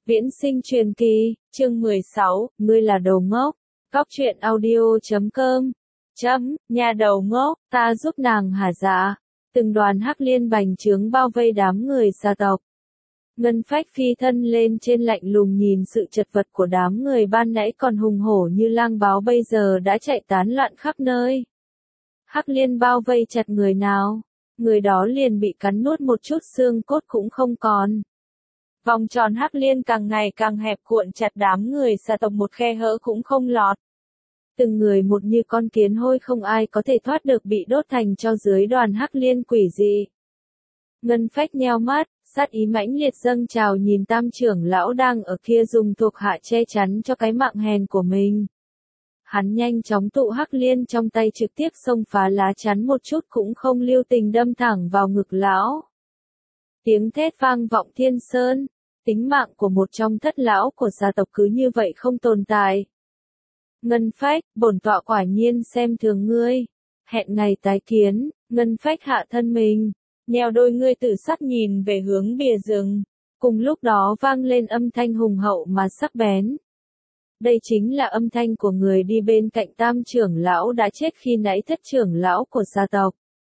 Viễn sinh truyền kỳ, chương 16, ngươi là đầu ngốc. Cóc truyện audio.com. Nhà đầu ngốc, ta giúp nàng hả dạ. Từng đoàn hắc liên bành trướng bao vây đám người gia tộc. Ngân Phách phi thân lên trên lạnh lùng nhìn sự chật vật của đám người ban nãy còn hùng hổ như lang báo bây giờ đã chạy tán loạn khắp nơi. Hắc liên bao vây chặt người nào, người đó liền bị cắn nuốt một chút xương cốt cũng không còn. Vòng tròn hắc liên càng ngày càng hẹp cuộn chặt đám người gia tộc một khe hở cũng không lọt. Từng người một như con kiến hôi không ai có thể thoát được bị đốt thành tro dưới đoàn hắc liên quỷ dị. Ngân Phách nheo mắt, sát ý mãnh liệt dâng trào nhìn Tam trưởng lão đang ở kia dùng thuộc hạ che chắn cho cái mạng hèn của mình. Hắn nhanh chóng tụ hắc liên trong tay trực tiếp xông phá lá chắn một chút cũng không lưu tình đâm thẳng vào ngực lão. Tiếng thét vang vọng thiên sơn, tính mạng của một trong thất lão của gia tộc cứ như vậy không tồn tại. Ngân Phách, bổn tọa quả nhiên xem thường ngươi. Hẹn ngày tái kiến. Ngân Phách hạ thân mình, nheo đôi ngươi tử sắc nhìn về hướng bìa rừng. Cùng lúc đó vang lên âm thanh hùng hậu mà sắc bén. Đây chính là âm thanh của người đi bên cạnh Tam trưởng lão đã chết khi nãy thất trưởng lão của gia tộc.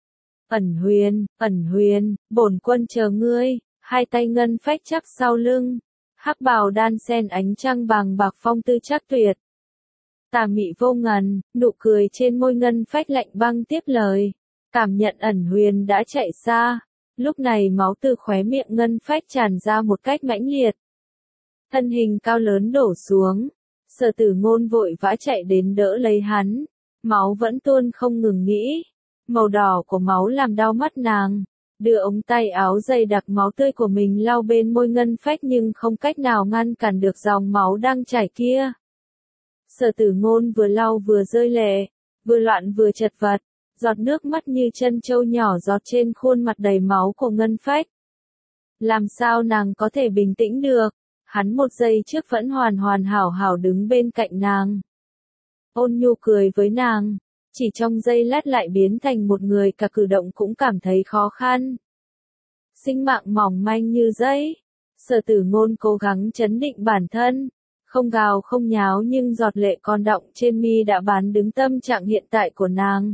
Ẩn huyền, bổn quân chờ ngươi. Hai tay Ngân Phách chắp sau lưng. Hắc bào đan sen ánh trăng bàng bạc phong tư chắc tuyệt. Tà mị vô ngần, nụ cười trên môi Ngân Phách lạnh băng tiếp lời. Cảm nhận ẩn huyền đã chạy xa. Lúc này máu từ khóe miệng Ngân Phách tràn ra một cách mãnh liệt. Thân hình cao lớn đổ xuống. Sở Tử Ngôn vội vã chạy đến đỡ lấy hắn. Máu vẫn tuôn không ngừng nghĩ. Màu đỏ của máu làm đau mắt nàng. Đưa ống tay áo dày đặc máu tươi của mình lau bên môi Ngân Phách nhưng không cách nào ngăn cản được dòng máu đang chảy kia. Sở Tử Ngôn vừa lau vừa rơi lệ, vừa loạn vừa chật vật, giọt nước mắt như chân trâu nhỏ giọt trên khuôn mặt đầy máu của Ngân Phách. Làm sao nàng có thể bình tĩnh được, hắn một giây trước vẫn hoàn hoàn hảo hảo đứng bên cạnh nàng. Ôn nhu cười với nàng, chỉ trong giây lát lại biến thành một người cả cử động cũng cảm thấy khó khăn. Sinh mạng mỏng manh như giấy, Sở Tử Ngôn cố gắng trấn định bản thân. Không gào không nháo nhưng giọt lệ còn đọng trên mi đã bán đứng tâm trạng hiện tại của nàng.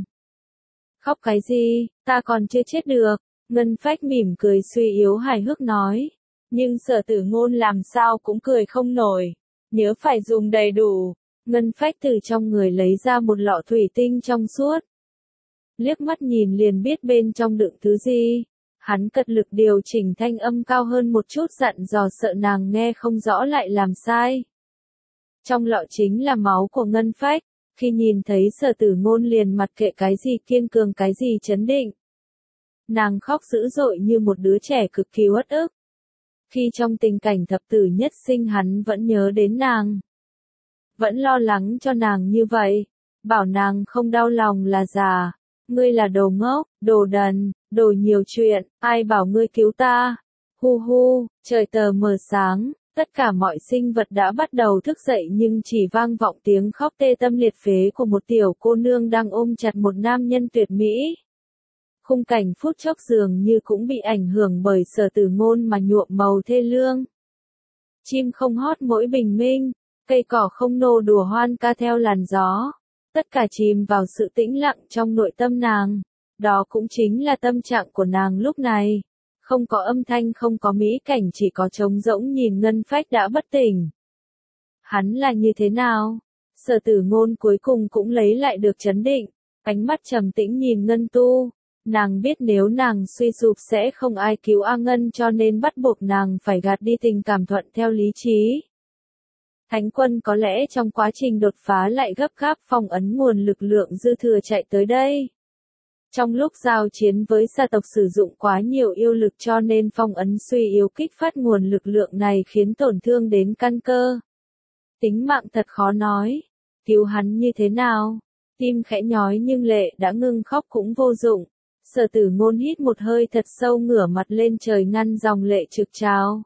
Khóc cái gì, ta còn chưa chết được, Ngân Phách mỉm cười suy yếu hài hước nói. Nhưng Sở Tử Ngôn làm sao cũng cười không nổi, nhớ phải dùng đầy đủ. Ngân Phách từ trong người lấy ra một lọ thủy tinh trong suốt. Liếc mắt nhìn liền biết bên trong đựng thứ gì. Hắn cật lực điều chỉnh thanh âm cao hơn một chút dặn dò sợ nàng nghe không rõ lại làm sai. Trong lọ chính là máu của Ngân Phách, khi nhìn thấy Sở Tử Ngôn liền mặc kệ cái gì kiên cường cái gì trấn định. Nàng khóc dữ dội như một đứa trẻ cực kỳ uất ức. Khi trong tình cảnh thập tử nhất sinh hắn vẫn nhớ đến nàng. Vẫn lo lắng cho nàng như vậy, bảo nàng không đau lòng là già. Ngươi là đồ ngốc, đồ đần, đồ nhiều chuyện, ai bảo ngươi cứu ta. Hu hu, trời tờ mờ sáng. Tất cả mọi sinh vật đã bắt đầu thức dậy nhưng chỉ vang vọng tiếng khóc tê tâm liệt phế của một tiểu cô nương đang ôm chặt một nam nhân tuyệt mỹ. Khung cảnh phút chốc dường như cũng bị ảnh hưởng bởi Sở Tử Ngôn mà nhuộm màu thê lương. Chim không hót mỗi bình minh, cây cỏ không nô đùa hoan ca theo làn gió. Tất cả chìm vào sự tĩnh lặng trong nội tâm nàng. Đó cũng chính là tâm trạng của nàng lúc này. Không có âm thanh không có mỹ cảnh chỉ có trống rỗng nhìn Ngân Phách đã bất tỉnh. Hắn là như thế nào? Sở Tử Ngôn cuối cùng cũng lấy lại được trấn định, ánh mắt trầm tĩnh nhìn Ngân Tu. Nàng biết nếu nàng suy sụp sẽ không ai cứu A Ngân cho nên bắt buộc nàng phải gạt đi tình cảm thuận theo lý trí. Thánh quân có lẽ trong quá trình đột phá lại gấp gáp phong ấn nguồn lực lượng dư thừa chạy tới đây. Trong lúc giao chiến với gia tộc sử dụng quá nhiều yêu lực cho nên phong ấn suy yếu kích phát nguồn lực lượng này khiến tổn thương đến căn cơ. Tính mạng thật khó nói. Cứu hắn như thế nào? Tim khẽ nhói nhưng lệ đã ngưng khóc cũng vô dụng. Sở Tử Ngôn hít một hơi thật sâu ngửa mặt lên trời ngăn dòng lệ trực trào.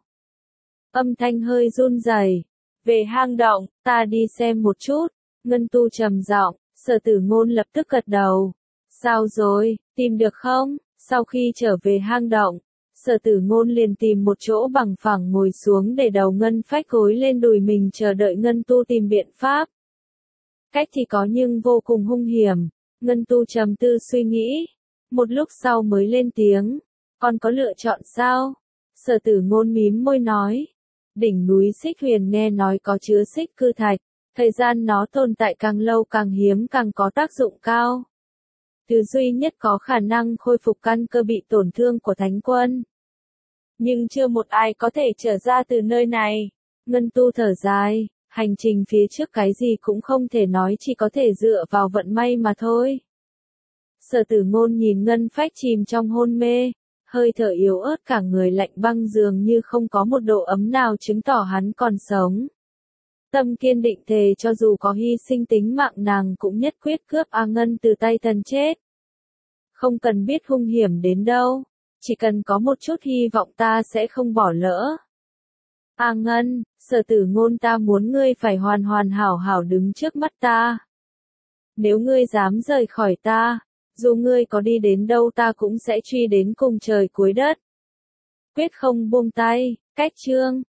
Âm thanh hơi run rẩy. Về hang động, ta đi xem một chút. Ngân Tu trầm giọng, Sở Tử Ngôn lập tức gật đầu. Sao rồi, tìm được không? Sau khi trở về hang động, Sở Tử Ngôn liền tìm một chỗ bằng phẳng ngồi xuống để đầu Ngân Phách gối lên đùi mình chờ đợi Ngân Tu tìm biện pháp. Cách thì có nhưng vô cùng hung hiểm. Ngân Tu trầm tư suy nghĩ. Một lúc sau mới lên tiếng. Con có lựa chọn sao? Sở Tử Ngôn mím môi nói. Đỉnh núi Xích Huyền nghe nói có chứa xích cư thạch. Thời gian nó tồn tại càng lâu càng hiếm càng có tác dụng cao. Thứ duy nhất có khả năng khôi phục căn cơ bị tổn thương của Thánh Quân. Nhưng chưa một ai có thể trở ra từ nơi này. Ngân Tu thở dài, hành trình phía trước cái gì cũng không thể nói, chỉ có thể dựa vào vận may mà thôi. Sở Tử Ngôn nhìn Ngân Phách chìm trong hôn mê, hơi thở yếu ớt cả người lạnh băng dường như không có một độ ấm nào chứng tỏ hắn còn sống. Tâm kiên định thề cho dù có hy sinh tính mạng nàng cũng nhất quyết cướp A Ngân từ tay thần chết. Không cần biết hung hiểm đến đâu, chỉ cần có một chút hy vọng ta sẽ không bỏ lỡ. A Ngân, Sở Tử Ngôn ta muốn ngươi phải hoàn hoàn hảo hảo đứng trước mắt ta. Nếu ngươi dám rời khỏi ta, dù ngươi có đi đến đâu ta cũng sẽ truy đến cùng trời cuối đất. Quyết không buông tay, cách chương.